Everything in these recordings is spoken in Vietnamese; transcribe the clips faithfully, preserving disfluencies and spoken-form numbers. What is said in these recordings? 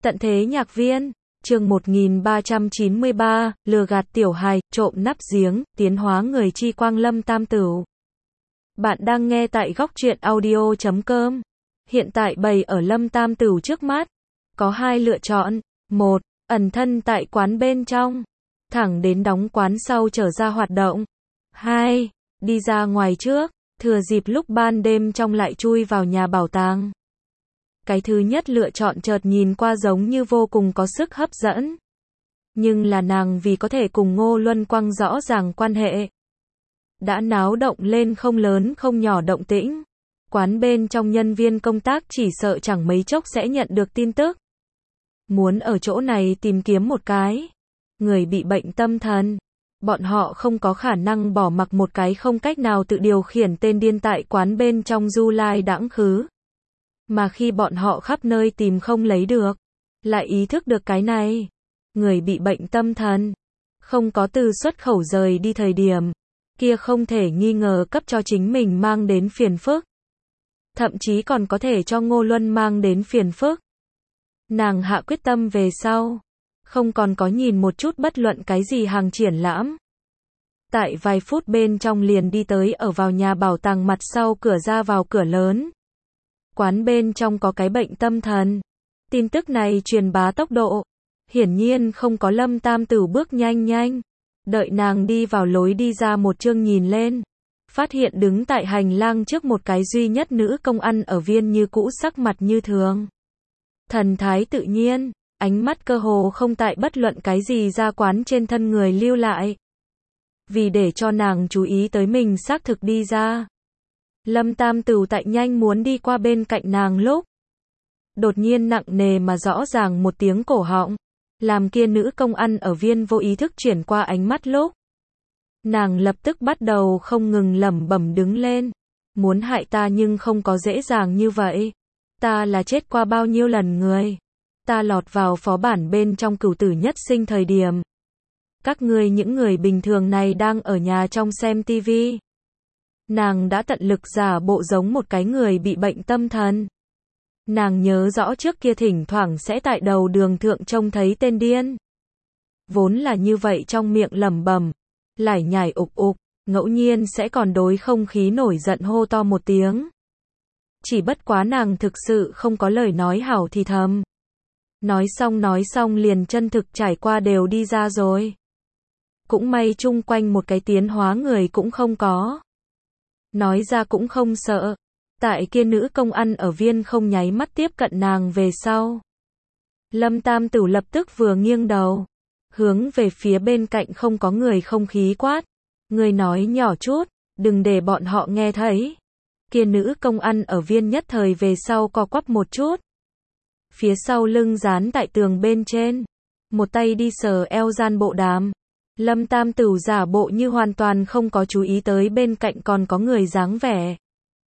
Tận thế nhạc viên, chương một nghìn ba trăm chín mươi ba, lừa gạt tiểu hài, trộm nắp giếng, tiến hóa người chi quang Lâm Tam Tửu. Bạn đang nghe tại góc truyện audio chấm com. Hiện tại bày ở Lâm Tam Tửu trước mắt. Có hai lựa chọn. Một, ẩn thân tại quán bên trong. Thẳng đến đóng quán sau trở ra hoạt động. Hai, đi ra ngoài trước, thừa dịp lúc ban đêm trong lại chui vào nhà bảo tàng. Cái thứ nhất lựa chọn chợt nhìn qua giống như vô cùng có sức hấp dẫn. Nhưng là nàng vì có thể cùng Ngô Luân Quang rõ ràng quan hệ. Đã náo động lên không lớn không nhỏ động tĩnh. Quán bên trong nhân viên công tác chỉ sợ chẳng mấy chốc sẽ nhận được tin tức. Muốn ở chỗ này tìm kiếm một cái người bị bệnh tâm thần. Bọn họ không có khả năng bỏ mặc một cái không cách nào tự điều khiển tên điên tại quán bên trong du lai đãng khứ. Mà khi bọn họ khắp nơi tìm không lấy được, lại ý thức được cái này. Người bị bệnh tâm thần, không có từ xuất khẩu rời đi thời điểm, kia không thể nghi ngờ cấp cho chính mình mang đến phiền phức. Thậm chí còn có thể cho Ngô Luân mang đến phiền phức. Nàng hạ quyết tâm về sau, không còn có nhìn một chút bất luận cái gì hàng triển lãm. Tại vài phút bên trong liền đi tới ở vào nhà bảo tàng mặt sau cửa ra vào cửa lớn. Quán bên trong có cái bệnh tâm thần. Tin tức này truyền bá tốc độ. Hiển nhiên không có Lâm Tam Tửu bước nhanh nhanh. Đợi nàng đi vào lối đi ra một chương nhìn lên. Phát hiện đứng tại hành lang trước một cái duy nhất nữ công ăn ở viên như cũ sắc mặt như thường. Thần thái tự nhiên, ánh mắt cơ hồ không tại bất luận cái gì ra quán trên thân người lưu lại. Vì để cho nàng chú ý tới mình xác thực đi ra. Lâm Tam Tửu tại nhanh muốn đi qua bên cạnh nàng lúc. Đột nhiên nặng nề mà rõ ràng một tiếng cổ họng. Làm kia nữ công ăn ở viên vô ý thức chuyển qua ánh mắt lúc. Nàng lập tức bắt đầu không ngừng lẩm bẩm đứng lên. Muốn hại ta nhưng không có dễ dàng như vậy. Ta là chết qua bao nhiêu lần người. Ta lọt vào phó bản bên trong cửu tử nhất sinh thời điểm. Các ngươi những người bình thường này đang ở nhà trong xem tivi. Nàng đã tận lực giả bộ giống một cái người bị bệnh tâm thần. Nàng nhớ rõ trước kia thỉnh thoảng sẽ tại đầu đường thượng trông thấy tên điên. Vốn là như vậy trong miệng lẩm bẩm, lải nhải ục ục, ngẫu nhiên sẽ còn đối không khí nổi giận hô to một tiếng. Chỉ bất quá nàng thực sự không có lời nói hảo thì thầm. Nói xong nói xong liền chân thực trải qua đều đi ra rồi. Cũng may chung quanh một cái tiến hóa người cũng không có. Nói ra cũng không sợ. Tại kia nữ công ăn ở viên không nháy mắt tiếp cận nàng về sau. Lâm Tam Tửu lập tức vừa nghiêng đầu. Hướng về phía bên cạnh không có người không khí quát. Người nói nhỏ chút, đừng để bọn họ nghe thấy. Kia nữ công ăn ở viên nhất thời về sau co quắp một chút. Phía sau lưng dán tại tường bên trên. Một tay đi sờ eo gian bộ đàm. Lâm Tam Tửu giả bộ như hoàn toàn không có chú ý tới bên cạnh còn có người dáng vẻ.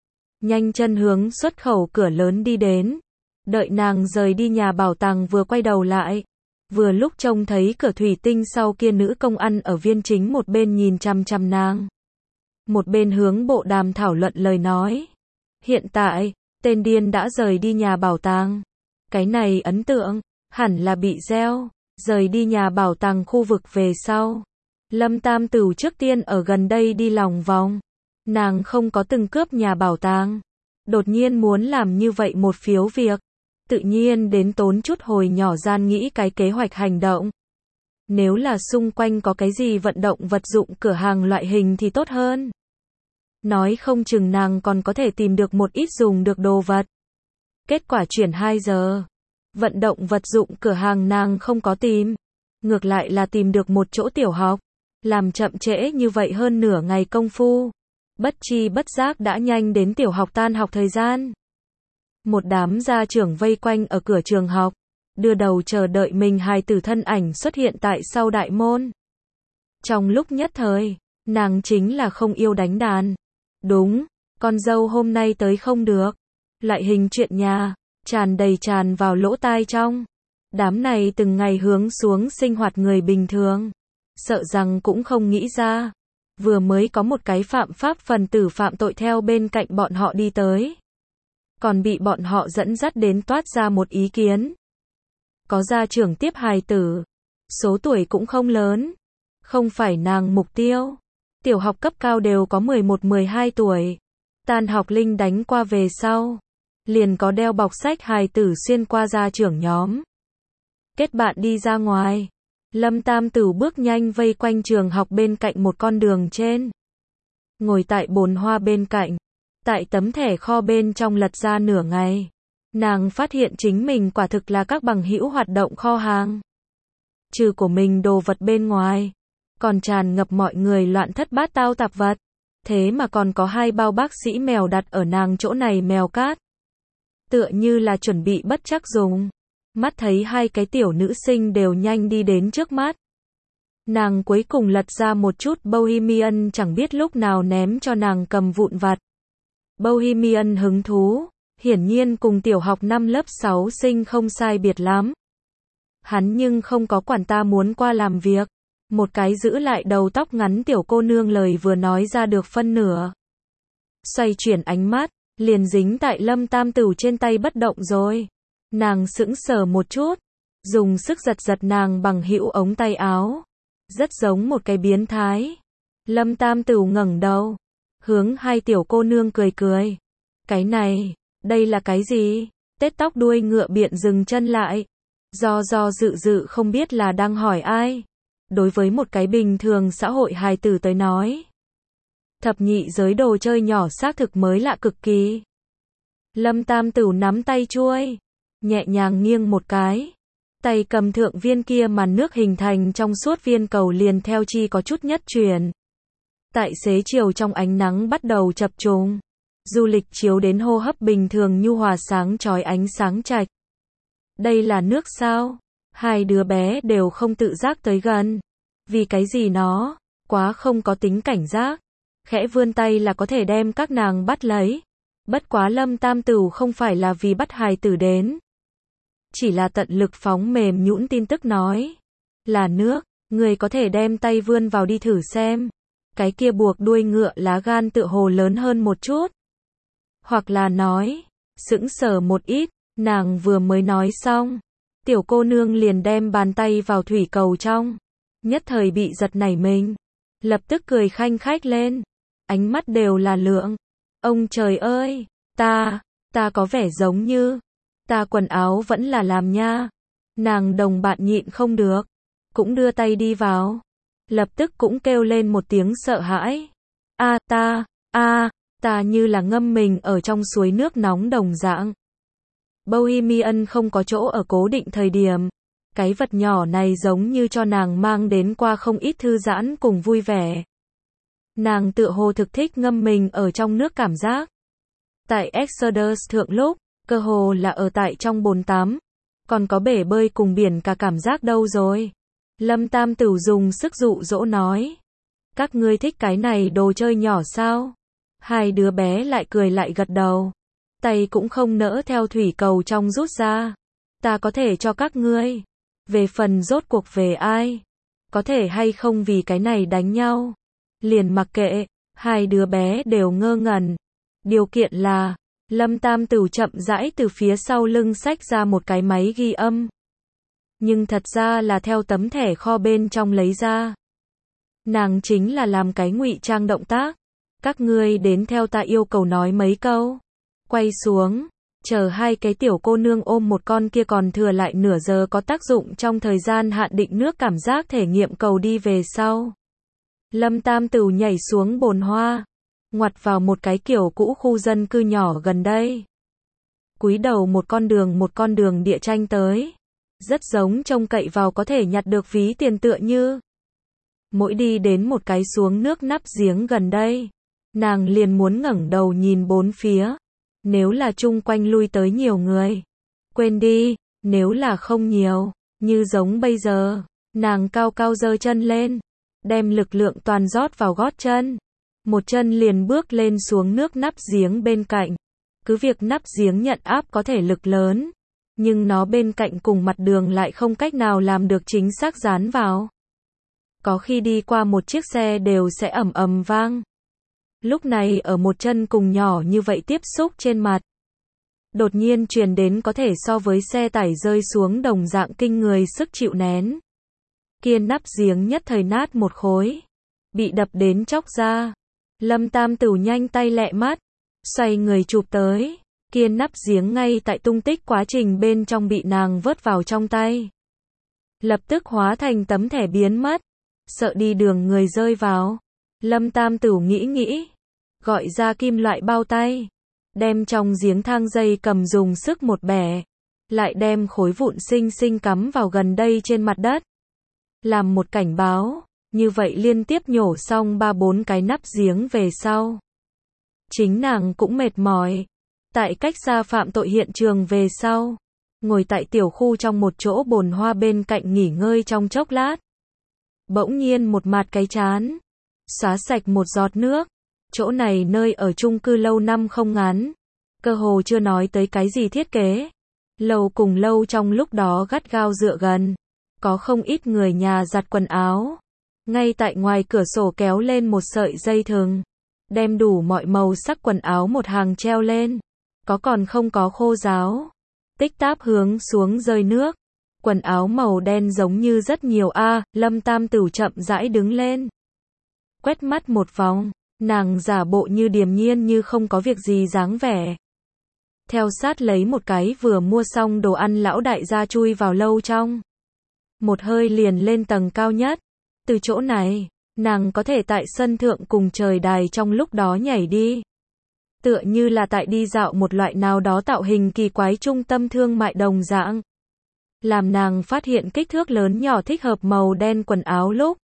Nhanh chân hướng xuất khẩu cửa lớn đi đến. Đợi nàng rời đi nhà bảo tàng vừa quay đầu lại. Vừa lúc trông thấy cửa thủy tinh sau kia nữ công ăn ở viên chính một bên nhìn chằm chằm nàng. Một bên hướng bộ đàm thảo luận lời nói. Hiện tại, tên điên đã rời đi nhà bảo tàng. Cái này ấn tượng, hẳn là bị gieo. Rời đi nhà bảo tàng khu vực về sau. Lâm Tam Tửu trước tiên ở gần đây đi lòng vòng. Nàng không có từng cướp nhà bảo tàng. Đột nhiên muốn làm như vậy một phiếu việc. Tự nhiên đến tốn chút hồi nhỏ gian nghĩ cái kế hoạch hành động. Nếu là xung quanh có cái gì vận động vật dụng cửa hàng loại hình thì tốt hơn. Nói không chừng nàng còn có thể tìm được một ít dùng được đồ vật. Kết quả chuyển hai giờ. Vận động vật dụng cửa hàng nàng không có tìm. Ngược lại là tìm được một chỗ tiểu học. Làm chậm trễ như vậy hơn nửa ngày công phu. Bất chi bất giác đã nhanh đến tiểu học tan học thời gian. Một đám gia trưởng vây quanh ở cửa trường học. Đưa đầu chờ đợi mình hài tử thân ảnh xuất hiện tại sau đại môn. Trong lúc nhất thời, nàng chính là không yêu đánh đàn. Đúng, con dâu hôm nay tới không được. Loại hình chuyện nhà. Tràn đầy tràn vào lỗ tai trong. Đám này từng ngày hướng xuống sinh hoạt người bình thường. Sợ rằng cũng không nghĩ ra. Vừa mới có một cái phạm pháp phần tử phạm tội theo bên cạnh bọn họ đi tới. Còn bị bọn họ dẫn dắt đến toát ra một ý kiến. có gia trưởng tiếp hài tử. Số tuổi cũng không lớn. Không phải nàng mục tiêu. Tiểu học cấp cao đều có mười một mười hai tuổi. Tan học Linh đánh qua về sau. Liền có đeo bọc sách hài tử xuyên qua gia trưởng nhóm. Kết bạn đi ra ngoài. Lâm Tam Tửu bước nhanh vây quanh trường học bên cạnh một con đường trên. Ngồi tại bồn hoa bên cạnh. Tại tấm thẻ kho bên trong lật ra nửa ngày. Nàng phát hiện chính mình quả thực là các bằng hữu hoạt động kho hàng. Trừ của mình đồ vật bên ngoài. Còn tràn ngập mọi người loạn thất bát tao tạp vật. Thế mà còn có hai bao bác sĩ mèo đặt ở nàng chỗ này mèo cát. Tựa như là chuẩn bị bất trắc dùng. Mắt thấy hai cái tiểu nữ sinh đều nhanh đi đến trước mắt. Nàng cuối cùng lật ra một chút Bohemian chẳng biết lúc nào ném cho nàng cầm vụn vặt. Bohemian hứng thú, hiển nhiên cùng tiểu học năm lớp sáu sinh không sai biệt lắm. Hắn nhưng không có quản ta muốn qua làm việc. Một cái giữ lại đầu tóc ngắn tiểu cô nương lời vừa nói ra được phân nửa. Xoay chuyển ánh mắt, liền dính tại Lâm Tam Tửu trên tay bất động rồi. Nàng sững sờ một chút, dùng sức giật giật nàng bằng hữu ống tay áo. Rất giống một cái biến thái. Lâm Tam Tửu ngẩng đầu, hướng hai tiểu cô nương cười cười. Cái này, đây là cái gì? Tết tóc đuôi ngựa biện dừng chân lại. Do do dự dự không biết là đang hỏi ai. Đối với một cái bình thường xã hội hài tử tới nói. Thập nhị giới đồ chơi nhỏ xác thực mới lạ cực kỳ. Lâm Tam Tửu nắm tay chuôi. Nhẹ nhàng nghiêng một cái. Tay cầm thượng viên kia màn nước hình thành trong suốt viên cầu liền theo chi có chút nhất truyền. Tại xế chiều trong ánh nắng bắt đầu chập trùng. Du lịch chiếu đến hô hấp bình thường nhu hòa sáng chói ánh sáng trạch. Đây là nước sao? Hai đứa bé đều không tự giác tới gần. Vì cái gì nó? Quá không có tính cảnh giác. Khẽ vươn tay là có thể đem các nàng bắt lấy. Bất quá Lâm Tam Tửu không phải là vì bắt hài tử đến. Chỉ là tận lực phóng mềm nhũn tin tức nói. Là nước, người có thể đem tay vươn vào đi thử xem. Cái kia buộc đuôi ngựa lá gan tựa hồ lớn hơn một chút. Hoặc là nói, sững sờ một ít, nàng vừa mới nói xong. Tiểu cô nương liền đem bàn tay vào thủy cầu trong. Nhất thời bị giật nảy mình. Lập tức cười khanh khách lên. Ánh mắt đều là lượng. Ông trời ơi, ta, ta có vẻ giống như, ta quần áo vẫn là làm nha. Nàng đồng bạn nhịn không được. Cũng đưa tay đi vào. Lập tức cũng kêu lên một tiếng sợ hãi. A ta, a ta như là ngâm mình ở trong suối nước nóng đồng dạng. Bohemian không có chỗ ở cố định thời điểm. Cái vật nhỏ này giống như cho nàng mang đến qua không ít thư giãn cùng vui vẻ. Nàng tựa hồ thực thích ngâm mình ở trong nước cảm giác. Tại Exodus thượng lúc, cơ hồ là ở tại trong bồn tắm. Còn có bể bơi cùng biển cả cảm giác đâu rồi. Lâm Tam Tửu dùng sức dụ dỗ nói. Các ngươi thích cái này đồ chơi nhỏ sao? Hai đứa bé lại cười lại gật đầu. Tay cũng không nỡ theo thủy cầu trong rút ra. Ta có thể cho các ngươi. Về phần rốt cuộc về ai? Có thể hay không vì cái này đánh nhau? Liền mặc kệ, hai đứa bé đều ngơ ngẩn. Điều kiện là, Lâm Tam Tửu chậm rãi từ phía sau lưng xách ra một cái máy ghi âm. Nhưng thật ra là theo tấm thẻ kho bên trong lấy ra. Nàng chính là làm cái ngụy trang động tác. Các ngươi đến theo ta yêu cầu nói mấy câu. Quay xuống, chờ hai cái tiểu cô nương ôm một con kia còn thừa lại nửa giờ có tác dụng trong thời gian hạn định nước cảm giác thể nghiệm cầu đi về sau. Lâm Tam Tửu nhảy xuống bồn hoa, ngoặt vào một cái kiểu cũ khu dân cư nhỏ gần đây. Cúi đầu một con đường một con đường địa tranh tới. Rất giống trông cậy vào có thể nhặt được ví tiền tựa như. Mỗi đi đến một cái xuống nước nắp giếng gần đây, nàng liền muốn ngẩng đầu nhìn bốn phía. Nếu là chung quanh lui tới nhiều người, quên đi, nếu là không nhiều, như giống bây giờ, nàng cao cao giơ chân lên, đem lực lượng toàn rót vào gót chân. Một chân liền bước lên xuống nước nắp giếng bên cạnh. Cứ việc nắp giếng nhận áp có thể lực lớn, nhưng nó bên cạnh cùng mặt đường lại không cách nào làm được chính xác dán vào. Có khi đi qua một chiếc xe đều sẽ ầm ầm vang. Lúc này ở một chân cùng nhỏ như vậy tiếp xúc trên mặt. đột nhiên truyền đến có thể so với xe tải rơi xuống đồng dạng kinh người sức chịu nén. Kia nắp giếng nhất thời nát một khối, bị đập đến chóc ra. Lâm Tam Tửu nhanh tay lẹ mắt, xoay người chụp tới, kia nắp giếng ngay tại tung tích quá trình bên trong bị nàng vớt vào trong tay. Lập tức hóa thành tấm thẻ biến mất, sợ đi đường người rơi vào. Lâm Tam Tửu nghĩ nghĩ, gọi ra kim loại bao tay, đem trong giếng thang dây cầm dùng sức một bẻ, lại đem khối vụn xinh xinh cắm vào gần đây trên mặt đất. Làm một cảnh báo, như vậy liên tiếp nhổ xong ba bốn cái nắp giếng về sau. Chính nàng cũng mệt mỏi, tại cách xa phạm tội hiện trường về sau, ngồi tại tiểu khu trong một chỗ bồn hoa bên cạnh nghỉ ngơi trong chốc lát. Bỗng nhiên một mạt cái chán, xóa sạch một giọt nước. Chỗ này nơi ở chung cư lâu năm không ngắn, cơ hồ chưa nói tới cái gì thiết kế. Lầu cùng lâu trong lúc đó gắt gao dựa gần, có không ít người nhà giặt quần áo. Ngay tại ngoài cửa sổ kéo lên một sợi dây thừng, đem đủ mọi màu sắc quần áo một hàng treo lên, có còn không có khô ráo, tích táp hướng xuống rơi nước. Quần áo màu đen giống như rất nhiều a. À, Lâm Tam Tửu chậm rãi đứng lên, quét mắt một vòng, nàng giả bộ như điềm nhiên như không có việc gì dáng vẻ. Theo sát lấy một cái vừa mua xong đồ ăn lão đại gia chui vào lâu trong, một hơi liền lên tầng cao nhất. Từ chỗ này, nàng có thể tại sân thượng cùng trời đài trong lúc đó nhảy đi. Tựa như là tại đi dạo một loại nào đó tạo hình kỳ quái trung tâm thương mại đồng dạng. Làm nàng phát hiện kích thước lớn nhỏ thích hợp màu đen quần áo lúc,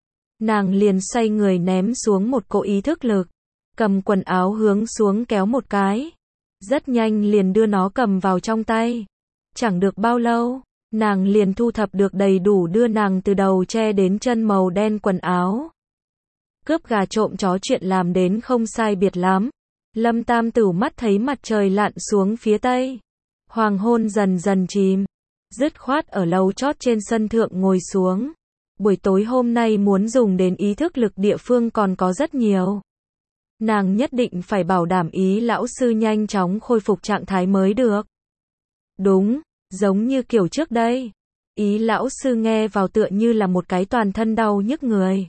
nàng liền xoay người ném xuống một cỗ ý thức lực, cầm quần áo hướng xuống kéo một cái, rất nhanh liền đưa nó cầm vào trong tay. Chẳng được bao lâu, nàng liền thu thập được đầy đủ đưa nàng từ đầu che đến chân màu đen quần áo. Cướp gà trộm chó chuyện làm đến không sai biệt lắm. Lâm Tam Tửu mắt thấy mặt trời lặn xuống phía tây, hoàng hôn dần dần chìm, dứt khoát ở lầu chót trên sân thượng ngồi xuống. Buổi tối hôm nay muốn dùng đến ý thức lực địa phương còn có rất nhiều. Nàng nhất định phải bảo đảm Ý lão sư nhanh chóng khôi phục trạng thái mới được. Đúng, giống như kiểu trước đây. Ý lão sư nghe vào tựa như là một cái toàn thân đau nhức người.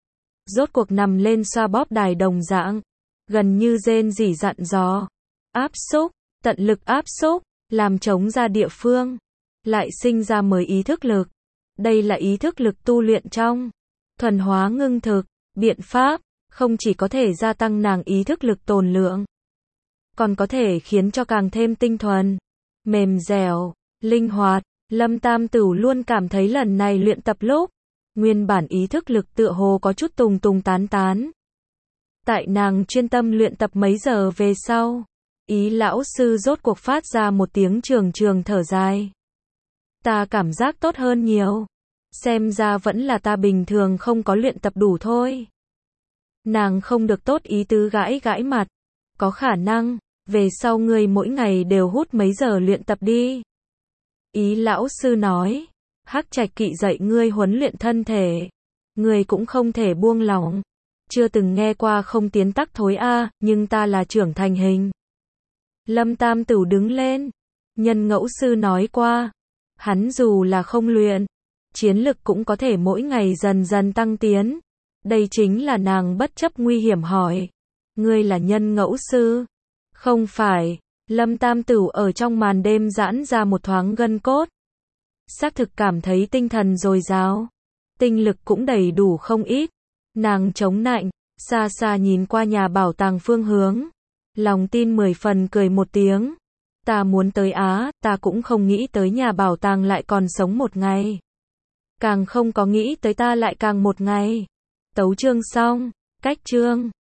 Rốt cuộc nằm lên xoa bóp đài đồng dạng, gần như rên rỉ dặn dò, áp xúc, tận lực áp xúc, làm trống ra địa phương, lại sinh ra mới ý thức lực. Đây là ý thức lực tu luyện trong thuần hóa ngưng thực, biện pháp, không chỉ có thể gia tăng nàng ý thức lực tồn lượng, còn có thể khiến cho càng thêm tinh thuần, mềm dẻo, linh hoạt. Lâm Tam Tửu luôn cảm thấy lần này luyện tập lúc, nguyên bản ý thức lực tựa hồ có chút tùng tùng tán tán. Tại nàng chuyên tâm luyện tập mấy giờ về sau, Ý lão sư rốt cuộc phát ra một tiếng trường trường thở dài. Ta cảm giác tốt hơn nhiều. Xem ra vẫn là ta bình thường không có luyện tập đủ thôi. Nàng không được tốt ý tứ gãi gãi mặt. Có khả năng, về sau ngươi mỗi ngày đều hút mấy giờ luyện tập đi. Ý lão sư nói, Hắc Trạch Kỵ dạy ngươi huấn luyện thân thể, ngươi cũng không thể buông lỏng. Chưa từng nghe qua không tiến tắc thối a, à, nhưng ta là trưởng thành hình. Lâm Tam Tửu đứng lên, nhân ngẫu sư nói qua, hắn dù là không luyện, chiến lực cũng có thể mỗi ngày dần dần tăng tiến. Đây chính là nàng bất chấp nguy hiểm hỏi, ngươi là nhân ngẫu sư? Không phải. Lâm Tam Tửu ở trong màn đêm giãn ra một thoáng gân cốt. Xác thực cảm thấy tinh thần dồi dào, tinh lực cũng đầy đủ không ít. Nàng chống nạnh, xa xa nhìn qua nhà bảo tàng phương hướng, lòng tin mười phần cười một tiếng. Ta muốn tới Á, ta cũng không nghĩ tới nhà bảo tàng lại còn sống một ngày. Càng không có nghĩ tới ta lại càng một ngày. Tấu chương xong, cách chương.